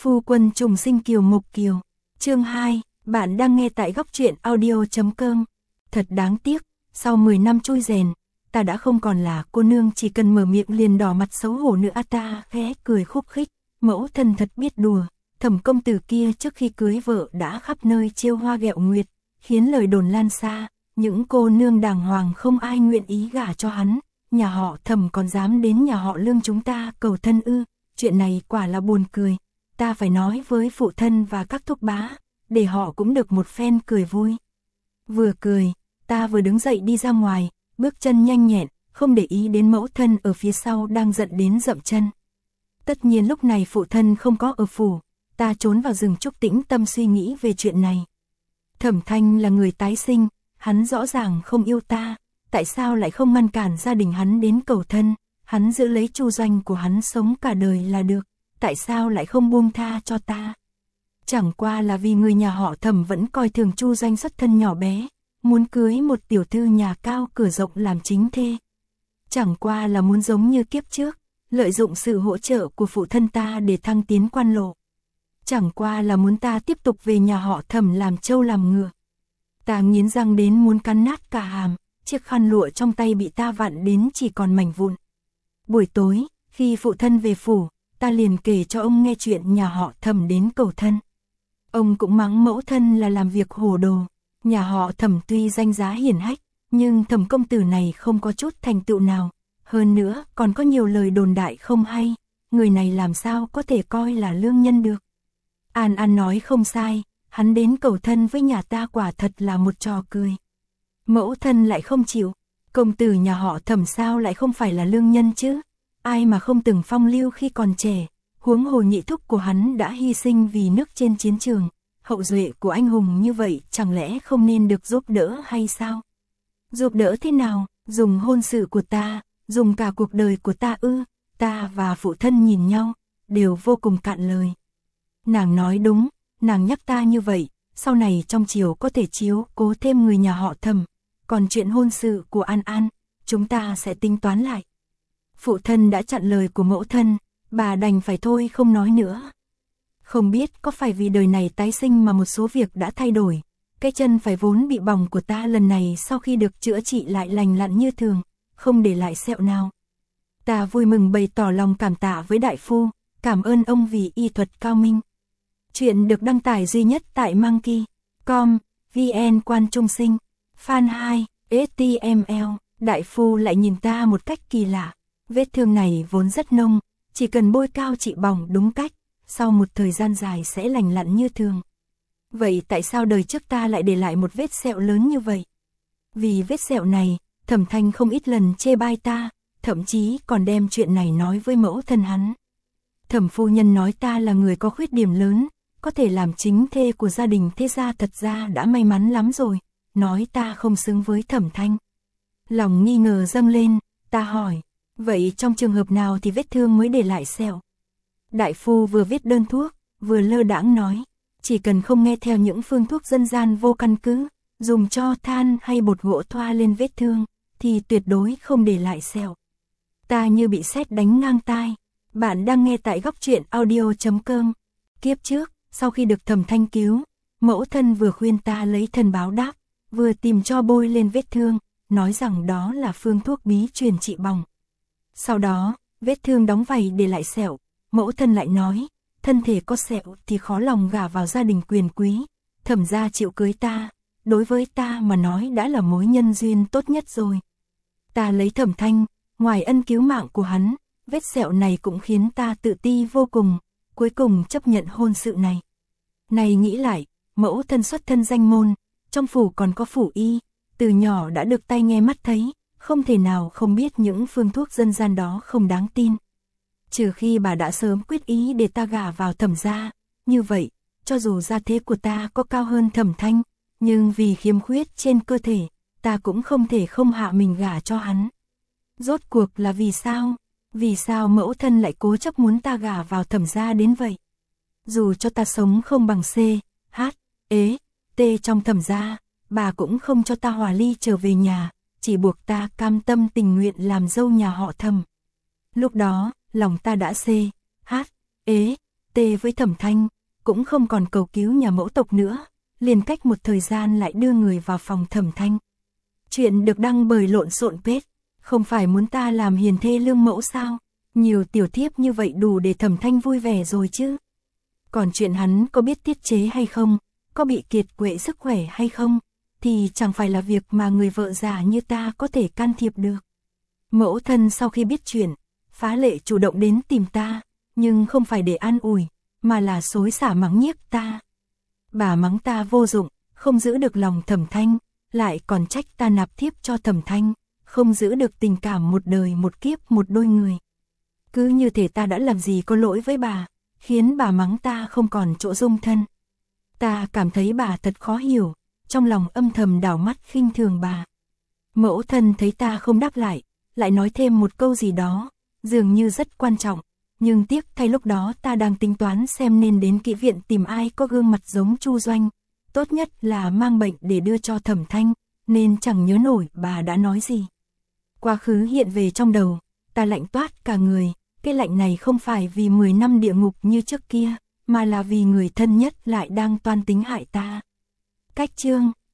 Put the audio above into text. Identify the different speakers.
Speaker 1: Phu quân trùng sinh kiều mục kiều. Chương 2, bạn đang nghe tại góc truyện audio.com. Thật đáng tiếc, sau 10 năm trôi rèn, ta đã không còn là cô nương chỉ cần mở miệng liền đỏ mặt xấu hổ nữa. Ta khẽ cười khúc khích, mẫu thân thật biết đùa. Thẩm công tử kia trước khi cưới vợ đã khắp nơi trêu hoa ghẹo nguyệt, khiến lời đồn lan xa, những cô nương đàng hoàng không ai nguyện ý gả cho hắn. Nhà họ Thẩm còn dám đến nhà họ Lương chúng ta cầu thân ư? Chuyện này quả là buồn cười. Ta phải nói với phụ thân và các thúc bá, để họ cũng được một phen cười vui. Vừa cười, ta vừa đứng dậy đi ra ngoài, bước chân nhanh nhẹn, không để ý đến mẫu thân ở phía sau đang giận đến dậm chân. Tất nhiên lúc này phụ thân không có ở phủ, ta trốn vào rừng trúc tĩnh tâm suy nghĩ về chuyện này. Thẩm Thanh là người tái sinh, hắn rõ ràng không yêu ta, tại sao lại không ngăn cản gia đình hắn đến cầu thân, hắn giữ lấy Chu Doanh của hắn sống cả đời là được, tại sao lại không buông tha cho ta? Chẳng qua là vì người nhà họ Thẩm vẫn coi thường Chu Doanh xuất thân nhỏ bé, muốn cưới một tiểu thư nhà cao cửa rộng làm chính thê. Chẳng qua là muốn giống như kiếp trước, lợi dụng sự hỗ trợ của phụ thân ta để thăng tiến quan lộ. Chẳng qua là muốn ta tiếp tục về nhà họ Thẩm làm trâu làm ngựa. Ta nghiến răng đến muốn cắn nát cả hàm, chiếc khăn lụa trong tay bị ta vặn đến chỉ còn mảnh vụn. Buổi tối, khi phụ thân về phủ, ta liền kể cho ông nghe chuyện nhà họ Thẩm đến cầu thân. Ông cũng mắng mẫu thân là làm việc hồ đồ. Nhà họ Thẩm tuy danh giá hiển hách, nhưng Thẩm công tử này không có chút thành tựu nào. Hơn nữa, còn có nhiều lời đồn đại không hay. Người này làm sao có thể coi là lương nhân được. An An nói không sai, hắn đến cầu thân với nhà ta quả thật là một trò cười. Mẫu thân lại không chịu. Công tử nhà họ Thẩm sao lại không phải là lương nhân chứ? Ai mà không từng phong lưu khi còn trẻ, huống hồ nhị thúc của hắn đã hy sinh vì nước trên chiến trường, hậu duệ của anh hùng như vậy chẳng lẽ không nên được giúp đỡ hay sao? Giúp đỡ thế nào? Dùng hôn sự của ta, dùng cả cuộc đời của ta ư? Ta và phụ thân nhìn nhau, đều vô cùng cạn lời. Nàng nói đúng, nàng nhắc ta như vậy, sau này trong triều có thể chiếu cố thêm người nhà họ Thẩm, còn chuyện hôn sự của An An, chúng ta sẽ tính toán lại. Phụ thân đã chặn lời của mẫu thân, bà đành phải thôi không nói nữa. Không biết có phải vì đời này tái sinh mà một số việc đã thay đổi, cái chân phải vốn bị bỏng của ta lần này sau khi được chữa trị lại lành lặn như thường, không để lại sẹo nào. Ta vui mừng bày tỏ lòng cảm tạ với đại phu, cảm ơn ông vì y thuật cao minh. Chuyện được đăng tải duy nhất tại Monkey.com, VN Quan Trung Sinh, Fan 2, HTML. Đại phu lại nhìn ta một cách kỳ lạ. Vết thương này vốn rất nông, chỉ cần bôi cao trị bỏng đúng cách, sau một thời gian dài sẽ lành lặn như thường. Vậy tại sao đời trước ta lại để lại một vết sẹo lớn như vậy? Vì vết sẹo này, Thẩm Thanh không ít lần chê bai ta, thậm chí còn đem chuyện này nói với mẫu thân hắn. Thẩm phu nhân nói ta là người có khuyết điểm lớn, có thể làm chính thê của gia đình thế gia thật ra đã may mắn lắm rồi, nói ta không xứng với Thẩm Thanh. Lòng nghi ngờ dâng lên, ta hỏi, vậy trong trường hợp nào thì vết thương mới để lại sẹo? Đại phu vừa viết đơn thuốc, vừa lơ đãng nói, chỉ cần không nghe theo những phương thuốc dân gian vô căn cứ, dùng tro than hay bột gỗ thoa lên vết thương, thì tuyệt đối không để lại sẹo. Ta như bị sét đánh ngang tai. Bạn đang nghe tại góc truyện audio.com. Kiếp trước, sau khi được Thẩm Thanh cứu, mẫu thân vừa khuyên ta lấy thân báo đáp, vừa tìm cho bôi lên vết thương, nói rằng đó là phương thuốc bí truyền trị bỏng. Sau đó, vết thương đóng vảy để lại sẹo, mẫu thân lại nói, thân thể có sẹo thì khó lòng gả vào gia đình quyền quý, Thẩm gia chịu cưới ta, đối với ta mà nói đã là mối nhân duyên tốt nhất rồi. Ta lấy Thẩm Thanh, ngoài ân cứu mạng của hắn, vết sẹo này cũng khiến ta tự ti vô cùng, cuối cùng chấp nhận hôn sự này. Này nghĩ lại, mẫu thân xuất thân danh môn, trong phủ còn có phủ y, từ nhỏ đã được tai nghe mắt thấy, không thể nào không biết những phương thuốc dân gian đó không đáng tin. Trừ khi bà đã sớm quyết ý để ta gả vào Thẩm gia, như vậy, cho dù gia thế của ta có cao hơn Thẩm Thanh, nhưng vì khiếm khuyết trên cơ thể, ta cũng không thể không hạ mình gả cho hắn. Rốt cuộc là vì sao? Vì sao mẫu thân lại cố chấp muốn ta gả vào Thẩm gia đến vậy? Dù cho ta sống không bằng C, H, E, T trong Thẩm gia, bà cũng không cho ta hòa ly trở về nhà, chỉ buộc ta cam tâm tình nguyện làm dâu nhà họ Thẩm. Lúc đó, lòng ta đã C, H, E, tê với Thẩm Thanh, cũng không còn cầu cứu nhà mẫu tộc nữa, liền cách một thời gian lại đưa người vào phòng Thẩm Thanh. Chuyện được đăng bởi Lộn Xộn Page, không phải muốn ta làm hiền thê lương mẫu sao? Nhiều tiểu thiếp như vậy đủ để Thẩm Thanh vui vẻ rồi chứ. Còn chuyện hắn có biết tiết chế hay không, có bị kiệt quệ sức khỏe hay không, thì chẳng phải là việc mà người vợ già như ta có thể can thiệp được. Mẫu thân sau khi biết chuyện, phá lệ chủ động đến tìm ta, nhưng không phải để an ủi, mà là xối xả mắng nhiếc ta. Bà mắng ta vô dụng, không giữ được lòng Thẩm Thanh, lại còn trách ta nạp thiếp cho Thẩm Thanh, không giữ được tình cảm một đời một kiếp một đôi người. Cứ như thể ta đã làm gì có lỗi với bà, khiến bà mắng ta không còn chỗ dung thân. Ta cảm thấy bà thật khó hiểu, trong lòng âm thầm đảo mắt khinh thường bà. Mẫu thân thấy ta không đáp lại nói thêm một câu gì đó, dường như rất quan trọng, nhưng tiếc thay lúc đó ta đang tính toán xem nên đến kỹ viện tìm ai có gương mặt giống Chu Doanh, tốt nhất là mang bệnh để đưa cho Thẩm Thanh, nên chẳng nhớ nổi bà đã nói gì. Quá khứ hiện về trong đầu, ta lạnh toát cả người, cái lạnh này không phải vì 10 năm địa ngục như trước kia, mà là vì người thân nhất lại đang toan tính hại ta. Cách chương